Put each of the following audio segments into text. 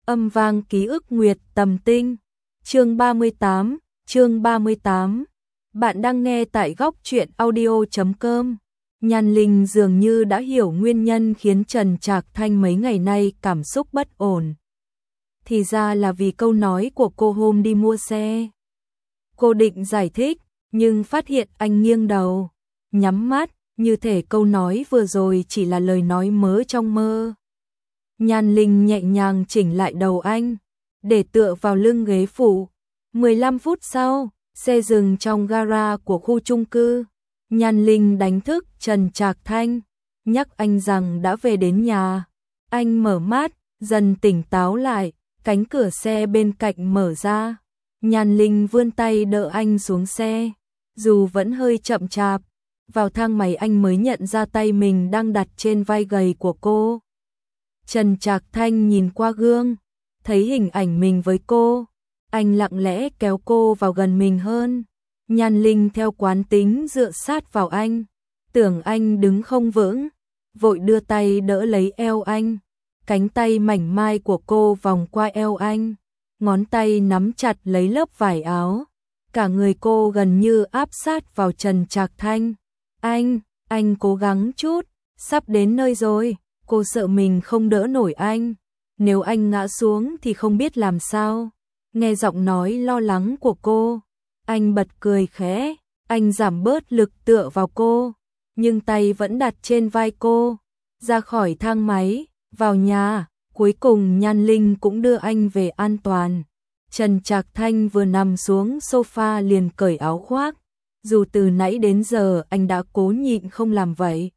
Âm vang ký ức nguyệt tầm tinh. Chương 38. Bạn đang nghe tại góc truyện audio.com. Nhan Linh dường như đã hiểu nguyên nhân khiến Trần Trạc Thanh mấy ngày nay cảm xúc bất ổn. Thì ra là vì câu nói của cô hôm đi mua xe. Cô định giải thích, nhưng phát hiện anh nghiêng đầu, nhắm mắt, như thể câu nói vừa rồi chỉ là lời nói mớ trong mơ. Nhan Linh nhẹ nhàng chỉnh lại đầu anh, để tựa vào lưng ghế phụ. 15 phút sau, xe dừng trong gara của khu chung cư. Nhan Linh đánh thức Trần Trạc Thanh, nhắc anh rằng đã về đến nhà. Anh mở mắt, dần tỉnh táo lại, cánh cửa xe bên cạnh mở ra. Nhan Linh vươn tay đỡ anh xuống xe, dù vẫn hơi chậm chạp. Vào thang máy anh mới nhận ra tay mình đang đặt trên vai gầy của cô. Trần Trạc Thanh nhìn qua gương, thấy hình ảnh mình với cô. Anh lặng lẽ kéo cô vào gần mình hơn. Nhan Linh theo quán tính dựa sát vào anh, tưởng anh đứng không vững, vội đưa tay đỡ lấy eo anh. Cánh tay mảnh mai của cô vòng qua eo anh, ngón tay nắm chặt lấy lớp vải áo. Cả người cô gần như áp sát vào Trần Trạc Thanh. Anh cố gắng chút, sắp đến nơi rồi. Cô sợ mình không đỡ nổi anh, nếu anh ngã xuống thì không biết làm sao. Nghe giọng nói lo lắng của cô, anh bật cười khẽ. Anh giảm bớt lực tựa vào cô, nhưng tay vẫn đặt trên vai cô. Ra khỏi thang máy, vào nhà, cuối cùng Nhan Linh cũng đưa anh về an toàn. Trần Trạc Thanh vừa nằm xuống sofa liền cởi áo khoác, dù từ nãy đến giờ anh đã cố nhịn không làm vậy.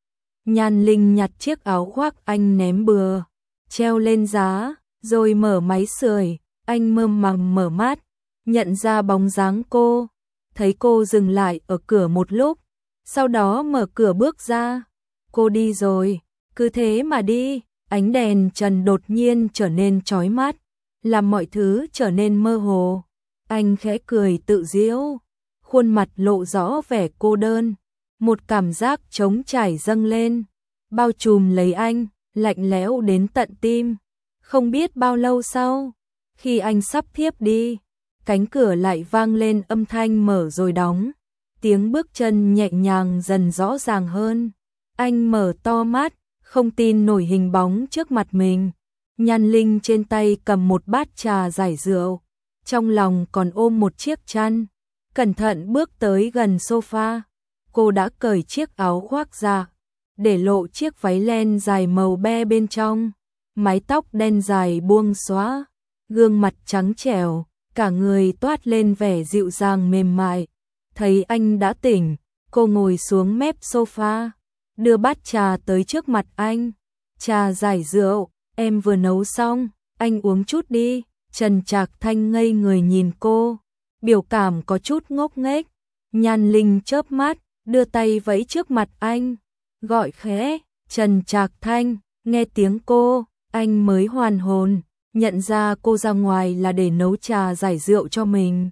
Nhan Linh nhặt chiếc áo khoác anh ném bừa, treo lên giá, rồi mở máy sưởi. Anh mơ màng mở mắt, nhận ra bóng dáng cô, thấy cô dừng lại ở cửa một lúc, sau đó mở cửa bước ra. Cô đi rồi, cứ thế mà đi. Ánh đèn trần đột nhiên trở nên chói mắt, làm mọi thứ trở nên mơ hồ. Anh khẽ cười tự giễu, khuôn mặt lộ rõ vẻ cô đơn. Một cảm giác trống trải dâng lên, bao trùm lấy anh, lạnh lẽo đến tận tim. Không biết bao lâu sau, khi anh sắp thiếp đi, cánh cửa lại vang lên âm thanh mở rồi đóng. Tiếng bước chân nhẹ nhàng dần rõ ràng hơn. Anh mở to mắt, không tin nổi hình bóng trước mặt mình. Nhan Linh trên tay cầm một bát trà giải rượu, trong lòng còn ôm một chiếc chăn. Cẩn thận bước tới gần sofa. Cô đã cởi chiếc áo khoác ra, để lộ chiếc váy len dài màu be bên trong. Mái tóc đen dài buông xõa, gương mặt trắng trẻo, cả người toát lên vẻ dịu dàng mềm mại. Thấy anh đã tỉnh, cô ngồi xuống mép sofa, đưa bát trà tới trước mặt anh. Trà giải rượu, em vừa nấu xong, anh uống chút đi. Trần Trạc Thanh ngây người nhìn cô, biểu cảm có chút ngốc nghếch. Nhan Linh chớp mắt, đưa tay vẫy trước mặt anh, gọi khẽ, Trần Trạc Thanh. Nghe tiếng cô, anh mới hoàn hồn, nhận ra cô ra ngoài là để nấu trà giải rượu cho mình.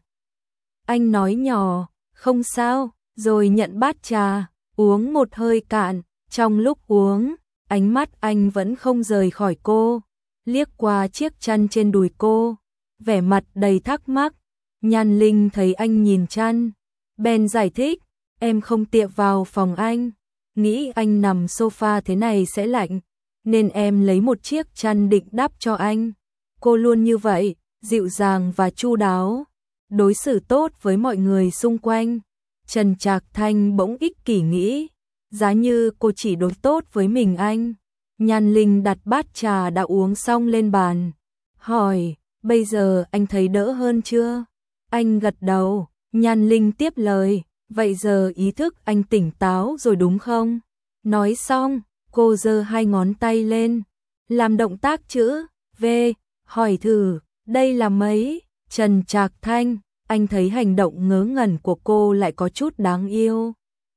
Anh nói nhỏ, không sao, rồi nhận bát trà, uống một hơi cạn. Trong lúc uống, ánh mắt anh vẫn không rời khỏi cô, liếc qua chiếc chăn trên đùi cô, vẻ mặt đầy thắc mắc. Nhan Linh thấy anh nhìn chăn, bèn giải thích, em không tiện vào phòng anh, nghĩ anh nằm sofa thế này sẽ lạnh, nên em lấy một chiếc chăn định đắp cho anh. Cô luôn như vậy, dịu dàng và chu đáo, đối xử tốt với mọi người xung quanh. Trần Trạc Thanh bỗng ích kỷ nghĩ, giá như cô chỉ đối tốt với mình anh. Nhan Linh đặt bát trà đã uống xong lên bàn, hỏi, bây giờ anh thấy đỡ hơn chưa? Anh gật đầu. Nhan Linh tiếp lời, vậy giờ ý thức anh tỉnh táo rồi đúng không? Nói xong, cô giơ hai ngón tay lên, làm động tác chữ V, hỏi thử, đây là mấy? Trần Trạc Thanh, anh thấy hành động ngớ ngẩn của cô lại có chút đáng yêu,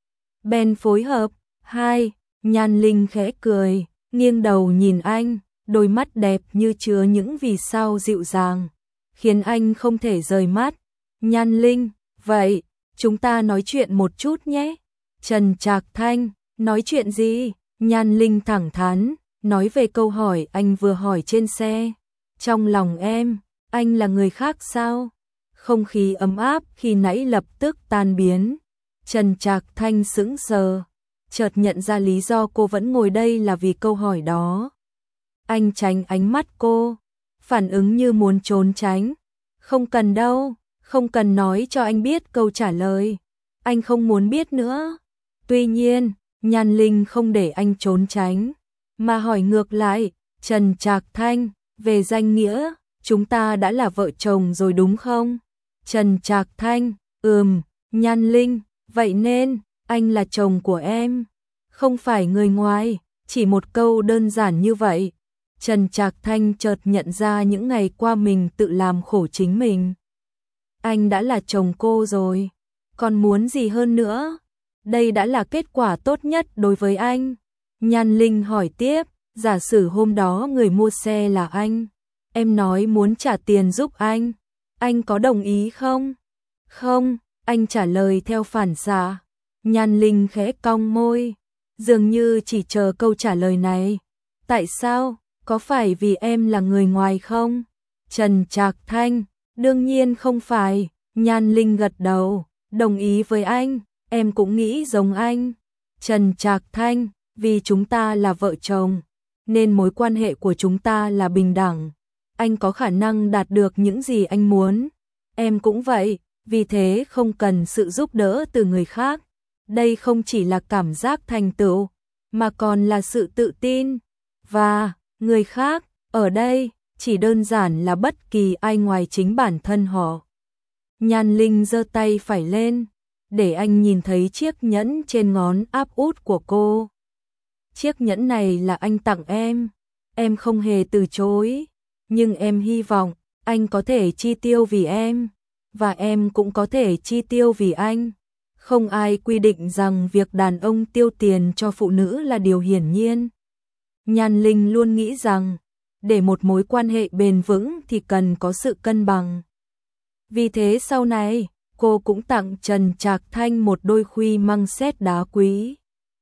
bèn phối hợp, 2. Nhan Linh khẽ cười, nghiêng đầu nhìn anh, đôi mắt đẹp như chứa những vì sao dịu dàng, khiến anh không thể rời mắt. Nhan Linh, vậy, chúng ta nói chuyện một chút nhé. Trần Trạc Thanh, nói chuyện gì? Nhan Linh thẳng thắn, nói về câu hỏi anh vừa hỏi trên xe. Trong lòng em, anh là người khác sao? Không khí ấm áp khi nãy lập tức tan biến. Trần Trạc Thanh sững sờ, chợt nhận ra lý do cô vẫn ngồi đây là vì câu hỏi đó. Anh tránh ánh mắt cô, phản ứng như muốn trốn tránh. Không cần đâu, không cần nói cho anh biết câu trả lời. Anh không muốn biết nữa. Tuy nhiên, Nhan Linh không để anh trốn tránh, mà hỏi ngược lại, Trần Trạc Thanh, về danh nghĩa, chúng ta đã là vợ chồng rồi đúng không? Trần Trạc Thanh, Nhan Linh, vậy nên, anh là chồng của em, không phải người ngoài, chỉ một câu đơn giản như vậy. Trần Trạc Thanh chợt nhận ra những ngày qua mình tự làm khổ chính mình. Anh đã là chồng cô rồi, còn muốn gì hơn nữa? Đây đã là kết quả tốt nhất đối với anh. Nhan Linh hỏi tiếp, giả sử hôm đó người mua xe là anh, em nói muốn trả tiền giúp anh có đồng ý không? Không, anh trả lời theo phản xạ. Nhan Linh khẽ cong môi, dường như chỉ chờ câu trả lời này. Tại sao? Có phải vì em là người ngoài không? Trần Trạc Thanh, đương nhiên không phải. Nhan Linh gật đầu, đồng ý với anh, em cũng nghĩ giống anh. Trần Trạc Thanh, vì chúng ta là vợ chồng, nên mối quan hệ của chúng ta là bình đẳng. Anh có khả năng đạt được những gì anh muốn. Em cũng vậy, vì thế không cần sự giúp đỡ từ người khác. Đây không chỉ là cảm giác thành tựu, mà còn là sự tự tin. Và, người khác, ở đây, chỉ đơn giản là bất kỳ ai ngoài chính bản thân họ. Nhan Linh giơ tay phải lên, để anh nhìn thấy chiếc nhẫn trên ngón áp út của cô. Chiếc nhẫn này là anh tặng em không hề từ chối, nhưng em hy vọng anh có thể chi tiêu vì em, và em cũng có thể chi tiêu vì anh. Không ai quy định rằng việc đàn ông tiêu tiền cho phụ nữ là điều hiển nhiên. Nhan Linh luôn nghĩ rằng, để một mối quan hệ bền vững thì cần có sự cân bằng. Vì thế sau này, cô cũng tặng Trần Trạc Thanh một đôi khuy măng sét đá quý.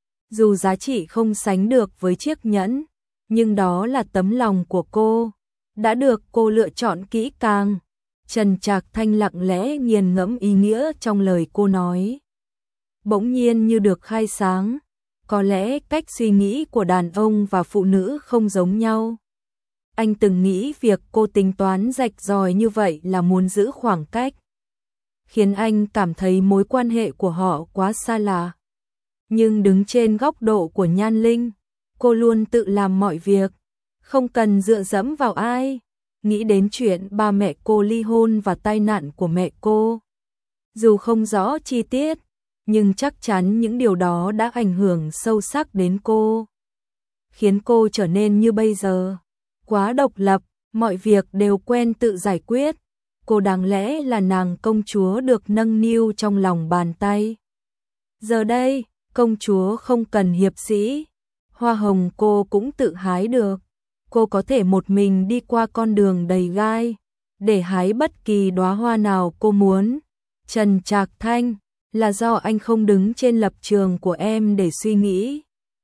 Dù giá trị không sánh được với chiếc nhẫn, nhưng đó là tấm lòng của cô, đã được cô lựa chọn kỹ càng. Trần Trạc Thanh lặng lẽ nghiền ngẫm ý nghĩa trong lời cô nói. Bỗng nhiên như được khai sáng, có lẽ cách suy nghĩ của đàn ông và phụ nữ không giống nhau. Anh từng nghĩ việc cô tính toán rạch ròi như vậy là muốn giữ khoảng cách, khiến anh cảm thấy mối quan hệ của họ quá xa lạ. Nhưng đứng trên góc độ của Nhan Linh, cô luôn tự làm mọi việc, không cần dựa dẫm vào ai. Nghĩ đến chuyện ba mẹ cô ly hôn và tai nạn của mẹ cô. Dù không rõ chi tiết, nhưng chắc chắn những điều đó đã ảnh hưởng sâu sắc đến cô, khiến cô trở nên như bây giờ. Quá độc lập, mọi việc đều quen tự giải quyết. Cô đáng lẽ là nàng công chúa được nâng niu trong lòng bàn tay. Giờ đây, công chúa không cần hiệp sĩ, hoa hồng cô cũng tự hái được. Cô có thể một mình đi qua con đường đầy gai, để hái bất kỳ đóa hoa nào cô muốn. Trần Trạc Thanh, là do anh không đứng trên lập trường của em để suy nghĩ.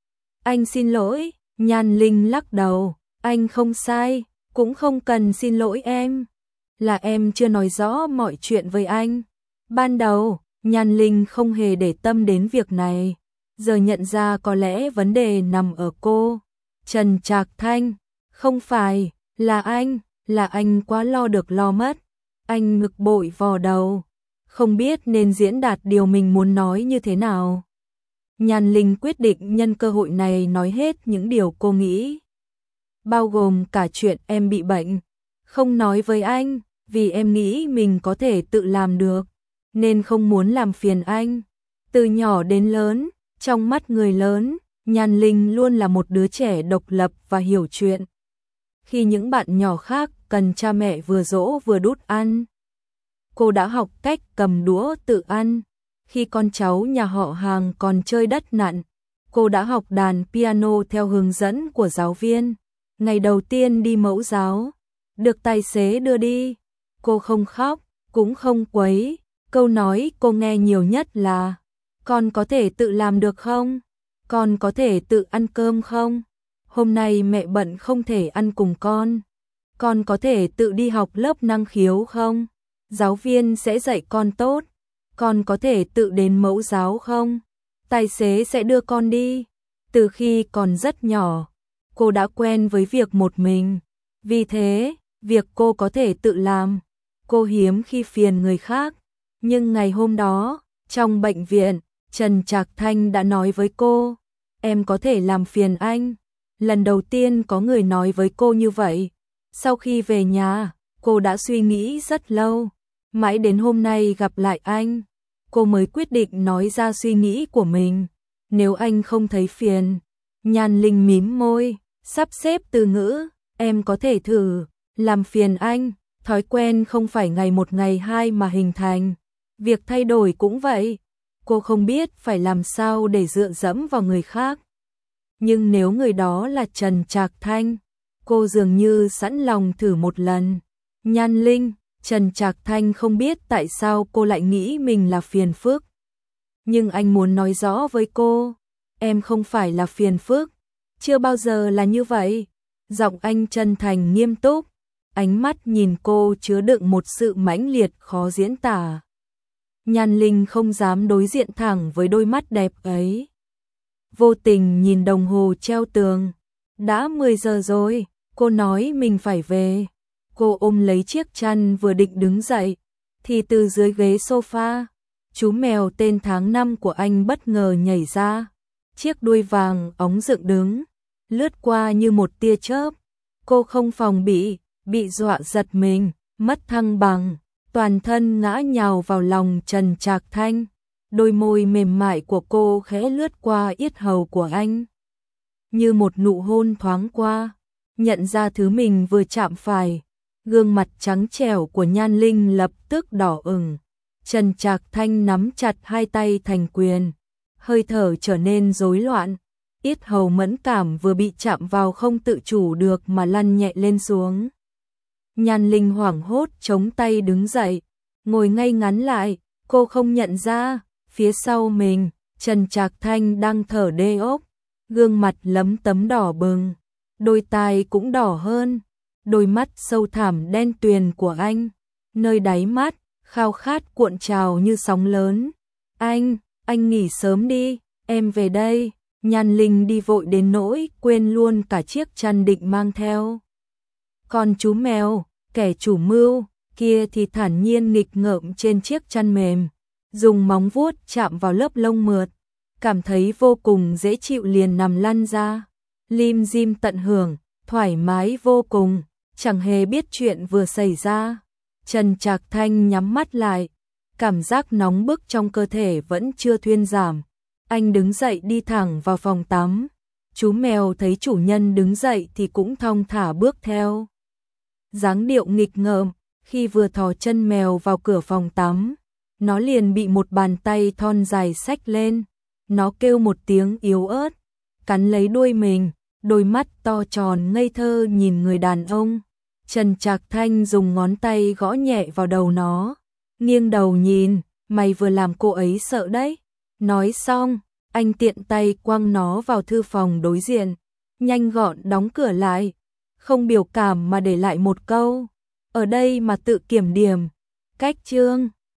Anh xin lỗi. Nhan Linh lắc đầu, anh không sai, cũng không cần xin lỗi em. Là em chưa nói rõ mọi chuyện với anh. Ban đầu, Nhan Linh không hề để tâm đến việc này, giờ nhận ra có lẽ vấn đề nằm ở cô. Trần Trạc Thanh, không phải, là anh quá lo được lo mất. Anh ngực bội vò đầu, không biết nên diễn đạt điều mình muốn nói như thế nào. Nhan Linh quyết định nhân cơ hội này nói hết những điều cô nghĩ, bao gồm cả chuyện em bị bệnh. Không nói với anh, vì em nghĩ mình có thể tự làm được, nên không muốn làm phiền anh. Từ nhỏ đến lớn, trong mắt người lớn, Nhan Linh luôn là một đứa trẻ độc lập và hiểu chuyện. Khi những bạn nhỏ khác cần cha mẹ vừa dỗ vừa đút ăn, cô đã học cách cầm đũa tự ăn. Khi con cháu nhà họ hàng còn chơi đất nặn, cô đã học đàn piano theo hướng dẫn của giáo viên. Ngày đầu tiên đi mẫu giáo, được tài xế đưa đi, cô không khóc, cũng không quấy. Câu nói cô nghe nhiều nhất là: con có thể tự làm được không? Con có thể tự ăn cơm không? Hôm nay mẹ bận không thể ăn cùng con Con có thể tự đi học lớp năng khiếu không? Giáo viên sẽ dạy con tốt. Con có thể tự đến mẫu giáo không? Tài xế sẽ đưa con đi. Từ khi còn rất nhỏ, cô đã quen với việc một mình. Vì thế, việc cô có thể tự làm, cô hiếm khi phiền người khác. Nhưng ngày hôm đó, trong bệnh viện, Trần Trạc Thanh đã nói với cô, em có thể làm phiền anh. Lần đầu tiên có người nói với cô như vậy. Sau khi về nhà, cô đã suy nghĩ rất lâu. Mãi đến hôm nay gặp lại anh, cô mới quyết định nói ra suy nghĩ của mình. Nếu anh không thấy phiền. Nhan Linh mím môi, sắp xếp từ ngữ, em có thể thử. Làm phiền anh, thói quen không phải ngày một ngày hai mà hình thành. Việc thay đổi cũng vậy. Cô không biết phải làm sao để dựa dẫm vào người khác. Nhưng nếu người đó là Trần Trạc Thanh, cô dường như sẵn lòng thử một lần. Nhan Linh, Trần Trạc Thanh không biết tại sao cô lại nghĩ mình là phiền phức. Nhưng anh muốn nói rõ với cô, em không phải là phiền phức, chưa bao giờ là như vậy. Giọng anh chân thành nghiêm túc, ánh mắt nhìn cô chứa đựng một sự mãnh liệt khó diễn tả. Nhan Linh không dám đối diện thẳng với đôi mắt đẹp ấy. Vô tình nhìn đồng hồ treo tường, đã 10 giờ rồi, cô nói mình phải về. Cô ôm lấy chiếc chăn vừa định đứng dậy, thì từ dưới ghế sofa, chú mèo tên tháng 5 của anh bất ngờ nhảy ra. Chiếc đuôi vàng óng dựng đứng, lướt qua như một tia chớp. Cô không phòng bị dọa giật mình, mất thăng bằng, toàn thân ngã nhào vào lòng Trần Trạc Thanh. Đôi môi mềm mại của cô khẽ lướt qua yết hầu của anh. Như một nụ hôn thoáng qua, nhận ra thứ mình vừa chạm phải. Gương mặt trắng trẻo của Nhan Linh lập tức đỏ ửng. Trần Trạc Thanh nắm chặt hai tay thành quyền, hơi thở trở nên rối loạn. Yết hầu mẫn cảm vừa bị chạm vào không tự chủ được mà lăn nhẹ lên xuống. Nhan Linh hoảng hốt chống tay đứng dậy, ngồi ngay ngắn lại, cô không nhận ra, phía sau mình, Trần Trạc Thanh đang thở đê ốc, gương mặt lấm tấm đỏ bừng, đôi tai cũng đỏ hơn, đôi mắt sâu thẳm đen tuyền của anh, nơi đáy mắt, khao khát cuộn trào như sóng lớn. Anh nghỉ sớm đi, em về đây. Nhan Linh đi vội đến nỗi quên luôn cả chiếc chăn định mang theo. Còn chú mèo, kẻ chủ mưu, kia thì thản nhiên nghịch ngợm trên chiếc chăn mềm, dùng móng vuốt chạm vào lớp lông mượt, cảm thấy vô cùng dễ chịu liền nằm lăn ra, lim dim tận hưởng, thoải mái vô cùng, chẳng hề biết chuyện vừa xảy ra. Trần Trạc Thanh nhắm mắt lại, cảm giác nóng bức trong cơ thể vẫn chưa thuyên giảm. Anh đứng dậy đi thẳng vào phòng tắm. Chú mèo thấy chủ nhân đứng dậy thì cũng thong thả bước theo. Dáng điệu nghịch ngợm, khi vừa thò chân mèo vào cửa phòng tắm, nó liền bị một bàn tay thon dài xách lên. Nó kêu một tiếng yếu ớt, cắn lấy đuôi mình, đôi mắt to tròn ngây thơ nhìn người đàn ông. Trần Trạc Thanh dùng ngón tay gõ nhẹ vào đầu nó, nghiêng đầu nhìn, mày vừa làm cô ấy sợ đấy. Nói xong, anh tiện tay quăng nó vào thư phòng đối diện, nhanh gọn đóng cửa lại, không biểu cảm mà để lại một câu, ở đây mà tự kiểm điểm. Cách chương